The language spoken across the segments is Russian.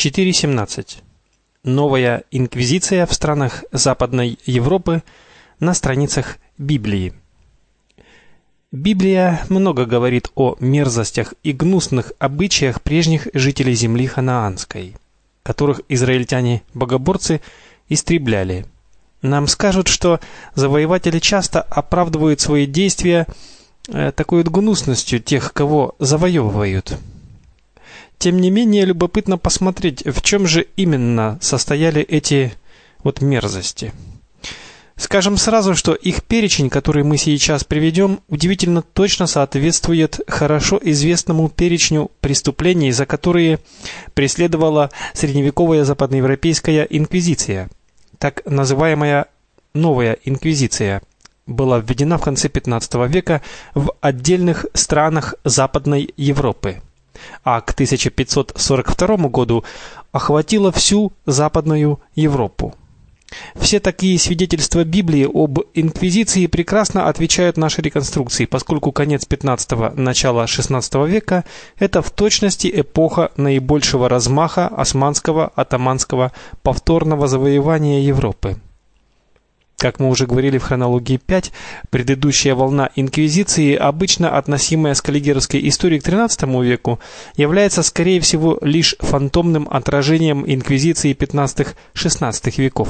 4.17. Новая инквизиция в странах Западной Европы на страницах Библии. Библия много говорит о мерзостях и гнусных обычаях прежних жителей земли ханаанской, которых израильтяне-богоборцы истребляли. Нам скажут, что завоеватели часто оправдывают свои действия такой гнусностью тех, кого завоевывают. Тем не менее, любопытно посмотреть, в чем же именно состояли эти мерзости. Скажем сразу, что их перечень, который мы сейчас приведем, удивительно точно соответствует хорошо известному перечню преступлений, за которые преследовала средневековая западноевропейская инквизиция. Так называемая Новая инквизиция была введена в конце XV века в отдельных странах Западной Европы, а к 1542 году охватила всю Западную Европу. Все такие свидетельства Библии об инквизиции прекрасно отвечают нашей реконструкции, поскольку конец XV – начало XVI века – это в точности эпоха наибольшего размаха османского, атаманского повторного завоевания Европы. Как мы уже говорили в хронологии 5, предыдущая волна инквизиции, обычно относимая с каллигеровской историей к XIII веку, является, скорее всего, лишь фантомным отражением инквизиции XV-XVI веков.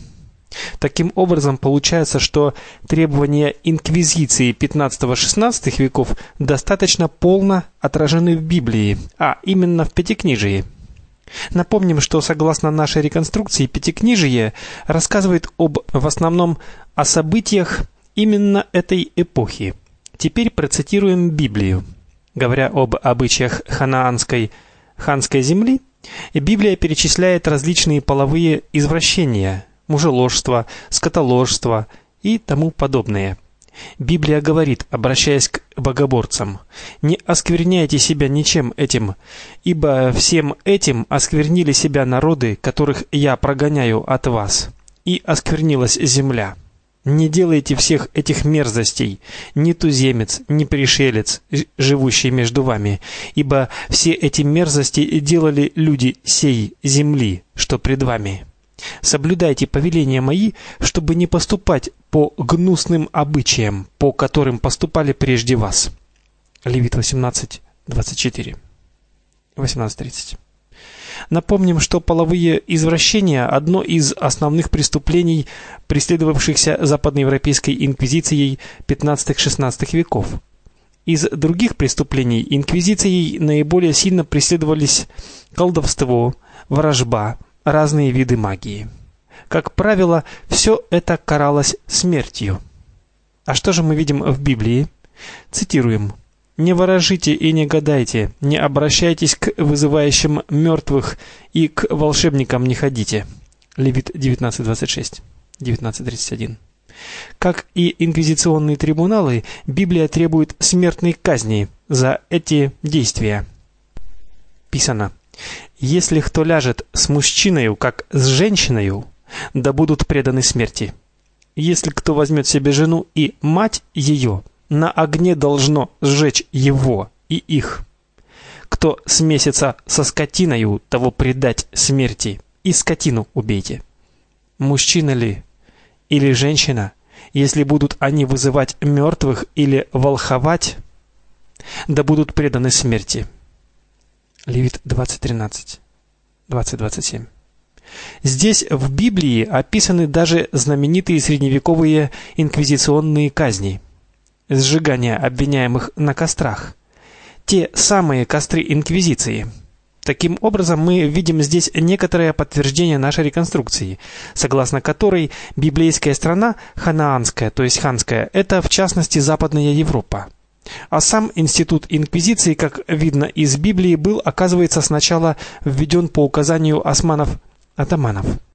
Таким образом, получается, что требования инквизиции XV-XVI веков достаточно полно отражены в Библии, а именно в Пятикнижии. Напомним, что согласно нашей реконструкции, Пятикнижие рассказывает в основном о событиях именно этой эпохи. Теперь процитируем Библию. Говоря об обычаях ханской земли, Библия перечисляет различные половые извращения, мужеложство, скотоложство и тому подобное. Библия говорит, обращаясь к богоборцам: «Не оскверняйте себя ничем этим, ибо всем этим осквернили себя народы, которых я прогоняю от вас, и осквернилась земля. Не делайте всех этих мерзостей, ни туземец, ни пришелец, живущий между вами, ибо все эти мерзости делали люди сей земли, что пред вами. Соблюдайте повеления мои, чтобы не поступать по гнусным обычаям, по которым поступали прежде вас». Левит 18:24. 18:30. Напомним, что половые извращения – одно из основных преступлений, преследовавшихся западноевропейской инквизицией XV-XVI веков. Из других преступлений инквизицией наиболее сильно преследовались колдовство, ворожба, разные виды магии. Как правило, все это каралось смертью. А что же мы видим в Библии? Цитируем: «Не ворожите и не гадайте, не обращайтесь к вызывающим мертвых и к волшебникам не ходите». Левит 19:26, 19:31. Как и инквизиционные трибуналы, Библия требует смертной казни за эти действия. Писано: «Если кто ляжет с мужчиною, как с женщиною, да будут преданы смерти. Если кто возьмет себе жену и мать ее, на огне должно сжечь его и их. Кто смесится со скотиною, того предать смерти, и скотину убейте. Мужчина ли или женщина, если будут они вызывать мертвых или волховать, да будут преданы смерти». Левит 20:13, 20:27. Здесь в Библии описаны даже знаменитые средневековые инквизиционные казни, сжигание обвиняемых на кострах, те самые костры инквизиции. Таким образом, мы видим здесь некоторое подтверждение нашей реконструкции, согласно которой библейская страна ханаанская, то есть ханская, это в частности Западная Европа. А сам институт инквизиции, как видно из Библии, был, оказывается, сначала введен по указанию османов-атаманов.